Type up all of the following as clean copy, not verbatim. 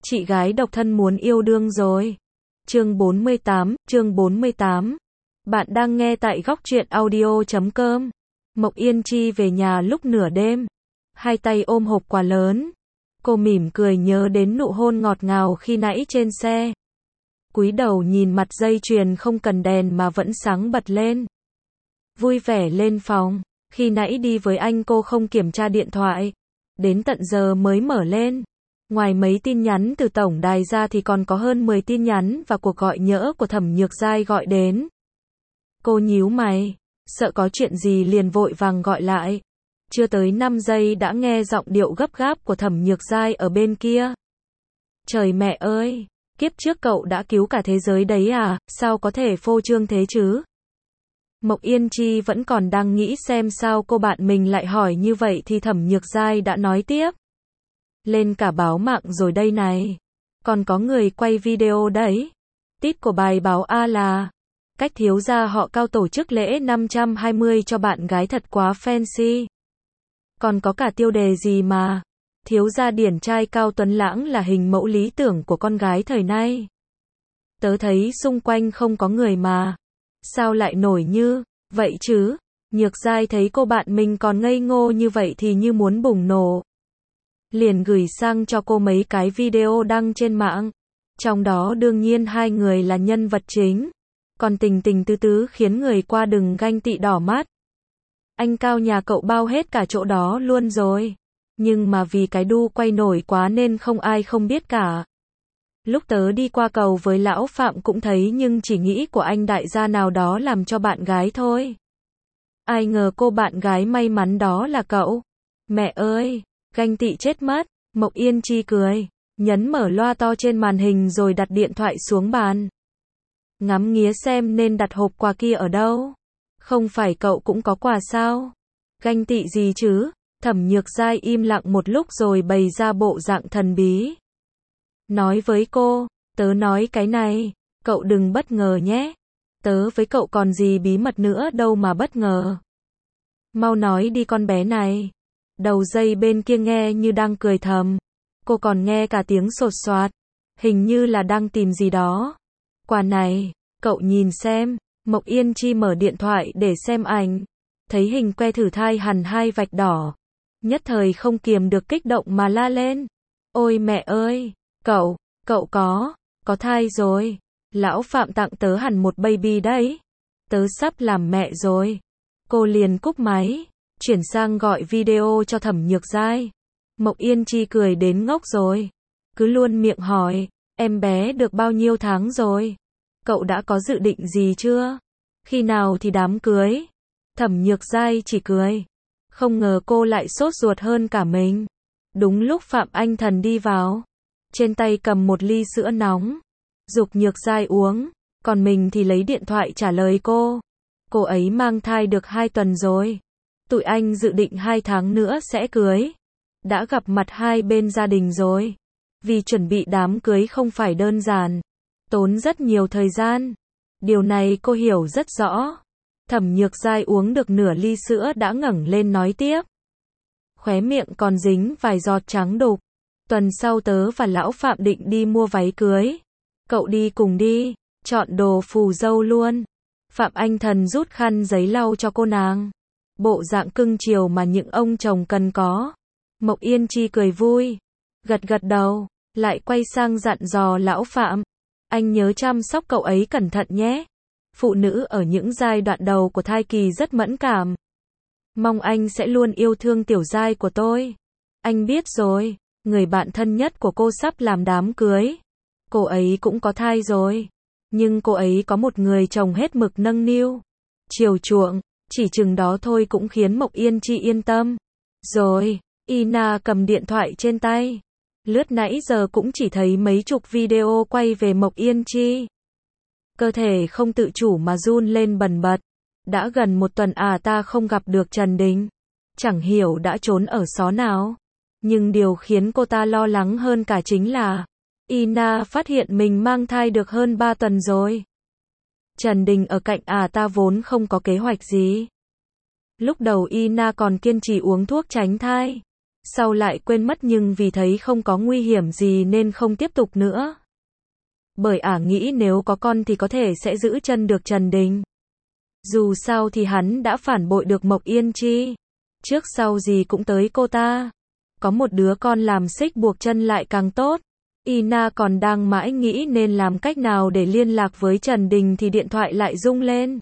Chị gái độc thân muốn yêu đương rồi. Chương 48. Bạn đang nghe tại góc truyện audio.com. Mộc Yên Chi về nhà lúc nửa đêm, hai tay ôm hộp quà lớn. Cô mỉm cười nhớ đến nụ hôn ngọt ngào khi nãy trên xe. Cúi đầu nhìn mặt dây chuyền không cần đèn mà vẫn sáng bật lên. Vui vẻ lên phòng, khi nãy đi với anh cô không kiểm tra điện thoại, đến tận giờ mới mở lên. Ngoài mấy tin nhắn từ tổng đài ra thì còn có hơn 10 tin nhắn và cuộc gọi nhỡ của Thẩm Nhược Giai gọi đến. Cô nhíu mày, sợ có chuyện gì liền vội vàng gọi lại. Chưa tới 5 giây đã nghe giọng điệu gấp gáp của Thẩm Nhược Giai ở bên kia. Trời mẹ ơi, kiếp trước cậu đã cứu cả thế giới đấy à, sao có thể phô trương thế chứ? Mộc Yên Chi vẫn còn đang nghĩ xem sao cô bạn mình lại hỏi như vậy thì Thẩm Nhược Giai đã nói tiếp. Lên cả báo mạng rồi đây này. Còn có người quay video đấy. Tít của bài báo A là cách thiếu gia họ Cao tổ chức lễ 520 cho bạn gái thật quá fancy. Còn có cả tiêu đề gì mà thiếu gia điển trai Cao Tuấn Lãng là hình mẫu lý tưởng của con gái thời nay. Tớ thấy xung quanh không có người mà sao lại nổi như vậy chứ? Nhược Giai thấy cô bạn mình còn ngây ngô như vậy thì như muốn bùng nổ. Liền gửi sang cho cô mấy cái video đăng trên mạng. Trong đó đương nhiên hai người là nhân vật chính. Còn tình tình tứ tứ khiến người qua đừng ganh tị đỏ mắt. Anh Cao nhà cậu bao hết cả chỗ đó luôn rồi. Nhưng mà vì cái đu quay nổi quá nên không ai không biết cả. Lúc tớ đi qua cầu với lão Phạm cũng thấy nhưng chỉ nghĩ của anh đại gia nào đó làm cho bạn gái thôi. Ai ngờ cô bạn gái may mắn đó là cậu. Mẹ ơi, ganh tị chết mất. Mộc Yên Chi cười, nhấn mở loa to trên màn hình rồi đặt điện thoại xuống bàn. Ngắm nghía xem nên đặt hộp quà kia ở đâu. Không phải cậu cũng có quà sao? Ganh tị gì chứ? Thẩm Nhược Giai im lặng một lúc rồi bày ra bộ dạng thần bí. Nói với cô, tớ nói cái này, cậu đừng bất ngờ nhé. Tớ với cậu còn gì bí mật nữa đâu mà bất ngờ. Mau nói đi con bé này. Đầu dây bên kia nghe như đang cười thầm. Cô còn nghe cả tiếng sột soạt. Hình như là đang tìm gì đó. Quà này, cậu nhìn xem. Mộc Yên Chi mở điện thoại để xem ảnh. Thấy hình que thử thai hằn 2 vạch đỏ. Nhất thời không kiềm được kích động mà la lên. Ôi mẹ ơi, cậu có thai rồi. Lão Phạm tặng tớ hẳn một baby đấy. Tớ sắp làm mẹ rồi. Cô liền cúp máy, chuyển sang gọi video cho Thẩm Nhược Giai. Mộc Yên Chi cười đến ngốc rồi. Cứ luôn miệng hỏi, em bé được bao nhiêu tháng rồi? Cậu đã có dự định gì chưa? Khi nào thì đám cưới? Thẩm Nhược Giai chỉ cười. Không ngờ cô lại sốt ruột hơn cả mình. Đúng lúc Phạm Anh Thần đi vào. Trên tay cầm một ly sữa nóng. Giục Nhược Giai uống. Còn mình thì lấy điện thoại trả lời cô. Cô ấy mang thai được 2 tuần rồi. Tụi anh dự định 2 tháng nữa sẽ cưới. Đã gặp mặt hai bên gia đình rồi. Vì chuẩn bị đám cưới không phải đơn giản. Tốn rất nhiều thời gian. Điều này cô hiểu rất rõ. Thẩm Nhược Giai uống được nửa ly sữa đã ngẩng lên nói tiếp. Khóe miệng còn dính vài giọt trắng đục. Tuần sau tớ và lão Phạm định đi mua váy cưới. Cậu đi cùng đi, chọn đồ phù dâu luôn. Phạm Anh Thần rút khăn giấy lau cho cô nàng. Bộ dạng cưng chiều mà những ông chồng cần có. Mộc Yên Chi cười vui. Gật đầu, lại quay sang dặn dò lão Phạm. Anh nhớ chăm sóc cậu ấy cẩn thận nhé. Phụ nữ ở những giai đoạn đầu của thai kỳ rất mẫn cảm. Mong anh sẽ luôn yêu thương tiểu Giai của tôi. Anh biết rồi, người bạn thân nhất của cô sắp làm đám cưới. Cô ấy cũng có thai rồi. Nhưng cô ấy có một người chồng hết mực nâng niu, chiều chuộng, chỉ chừng đó thôi cũng khiến Mộc Yên Chi yên tâm. Rồi, Ina cầm điện thoại trên tay. Lướt nãy giờ cũng chỉ thấy mấy chục video quay về Mộc Yên Chi. Cơ thể không tự chủ mà run lên bần bật. Đã gần 1 tuần ta không gặp được Trần Đình. Chẳng hiểu đã trốn ở xó nào. Nhưng điều khiến cô ta lo lắng hơn cả chính là Ina phát hiện mình mang thai được hơn 3 tuần rồi. Trần Đình ở cạnh ta vốn không có kế hoạch gì. Lúc đầu Ina còn kiên trì uống thuốc tránh thai. sau lại quên mất nhưng vì thấy không có nguy hiểm gì nên không tiếp tục nữa. Bởi ả nghĩ nếu có con thì có thể sẽ giữ chân được Trần Đình. Dù sao thì hắn đã phản bội được Mộc Yên Chi. Trước sau gì cũng tới cô ta. Có một đứa con làm xích buộc chân lại càng tốt. Ina còn đang mãi nghĩ nên làm cách nào để liên lạc với Trần Đình thì điện thoại lại rung lên.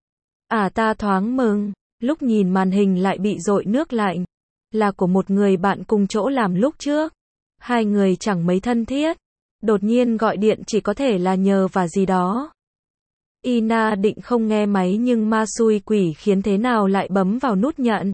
Ta thoáng mừng, lúc nhìn màn hình lại bị dội nước lạnh. Là của một người bạn cùng chỗ làm lúc trước. Hai người chẳng mấy thân thiết. Đột nhiên gọi điện chỉ có thể là nhờ và gì đó. Ina định không nghe máy nhưng ma xui quỷ khiến thế nào lại bấm vào nút nhận.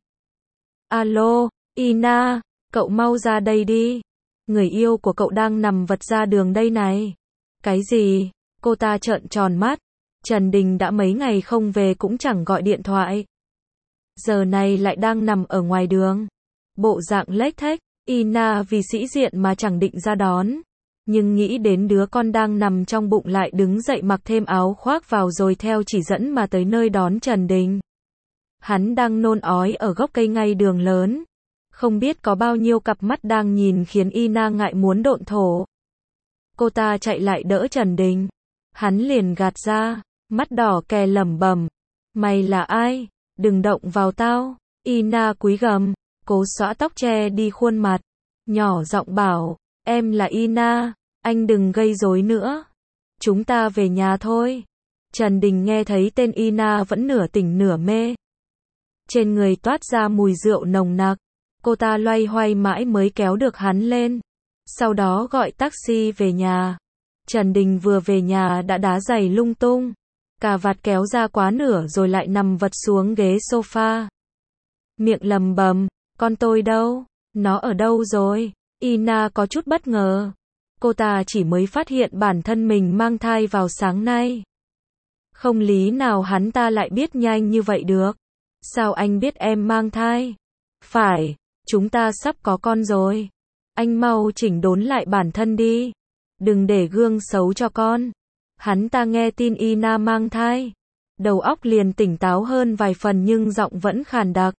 Alo, Ina, cậu mau ra đây đi. Người yêu của cậu đang nằm vật ra đường đây này. Cái gì? Cô ta trợn tròn mắt. Trần Đình đã mấy ngày không về cũng chẳng gọi điện thoại. Giờ này lại đang nằm ở ngoài đường. Bộ dạng lếch thếch, Ina vì sĩ diện mà chẳng định ra đón. Nhưng nghĩ đến đứa con đang nằm trong bụng lại đứng dậy mặc thêm áo khoác vào rồi theo chỉ dẫn mà tới nơi đón Trần Đình. Hắn đang nôn ói ở gốc cây ngay đường lớn. Không biết có bao nhiêu cặp mắt đang nhìn khiến Ina ngại muốn độn thổ. Cô ta chạy lại đỡ Trần Đình. Hắn liền gạt ra, mắt đỏ kè lẩm bẩm. Mày là ai? Đừng động vào tao. Ina cúi gằm, cố xõa tóc che đi khuôn mặt. Nhỏ giọng bảo, em là Ina, anh đừng gây rối nữa. Chúng ta về nhà thôi. Trần Đình nghe thấy tên Ina vẫn nửa tỉnh nửa mê. Trên người toát ra mùi rượu nồng nặc. Cô ta loay hoay mãi mới kéo được hắn lên. Sau đó gọi taxi về nhà. Trần Đình vừa về nhà đã đá giày lung tung. Cà vạt kéo ra quá nửa rồi lại nằm vật xuống ghế sofa. Miệng lầm bầm, con tôi đâu? Nó ở đâu rồi? Ina có chút bất ngờ. Cô ta chỉ mới phát hiện bản thân mình mang thai vào sáng nay. Không lý nào hắn ta lại biết nhanh như vậy được. Sao anh biết em mang thai? Phải, chúng ta sắp có con rồi. Anh mau chỉnh đốn lại bản thân đi. Đừng để gương xấu cho con. Hắn ta nghe tin Ina mang thai. Đầu óc liền tỉnh táo hơn vài phần nhưng giọng vẫn khàn đặc.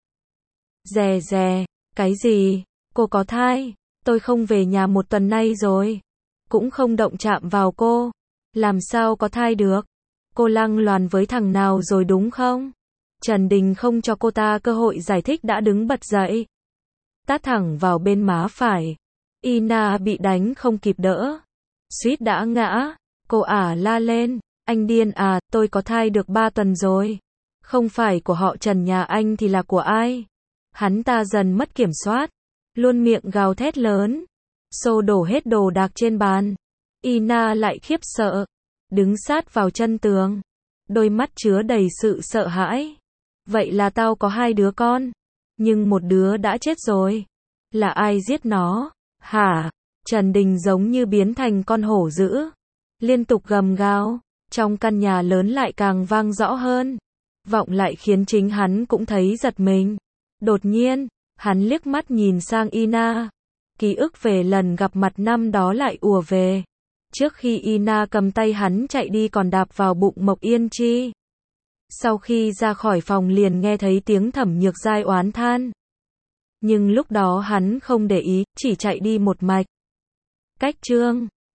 Dè dè, cái gì? Cô có thai? Tôi không về nhà một tuần nay rồi. Cũng không động chạm vào cô. Làm sao có thai được? Cô lăng loàn với thằng nào rồi đúng không? Trần Đình không cho cô ta cơ hội giải thích đã đứng bật dậy. Tát thẳng vào bên má phải. Ina bị đánh không kịp đỡ. Suýt đã ngã. Cô la lên. Anh điên à, tôi có thai được 3 tuần rồi. Không phải của họ Trần nhà anh thì là của ai? Hắn ta dần mất kiểm soát. Luôn miệng gào thét lớn. Xô đổ hết đồ đạc trên bàn. Ina lại khiếp sợ. Đứng sát vào chân tường. Đôi mắt chứa đầy sự sợ hãi. Vậy là tao có 2 đứa con. Nhưng một đứa đã chết rồi. Là ai giết nó? Hả? Trần Đình giống như biến thành con hổ dữ. Liên tục gầm gào. Trong căn nhà lớn lại càng vang rõ hơn. Vọng lại khiến chính hắn cũng thấy giật mình. Đột nhiên, hắn liếc mắt nhìn sang Ina. Ký ức về lần gặp mặt năm đó lại ùa về. Trước khi Ina cầm tay hắn chạy đi còn đạp vào bụng Mộc Yên Chi. Sau khi ra khỏi phòng liền nghe thấy tiếng Thẩm Nhược Giai oán than. Nhưng lúc đó hắn không để ý, chỉ chạy đi một mạch. Cách chương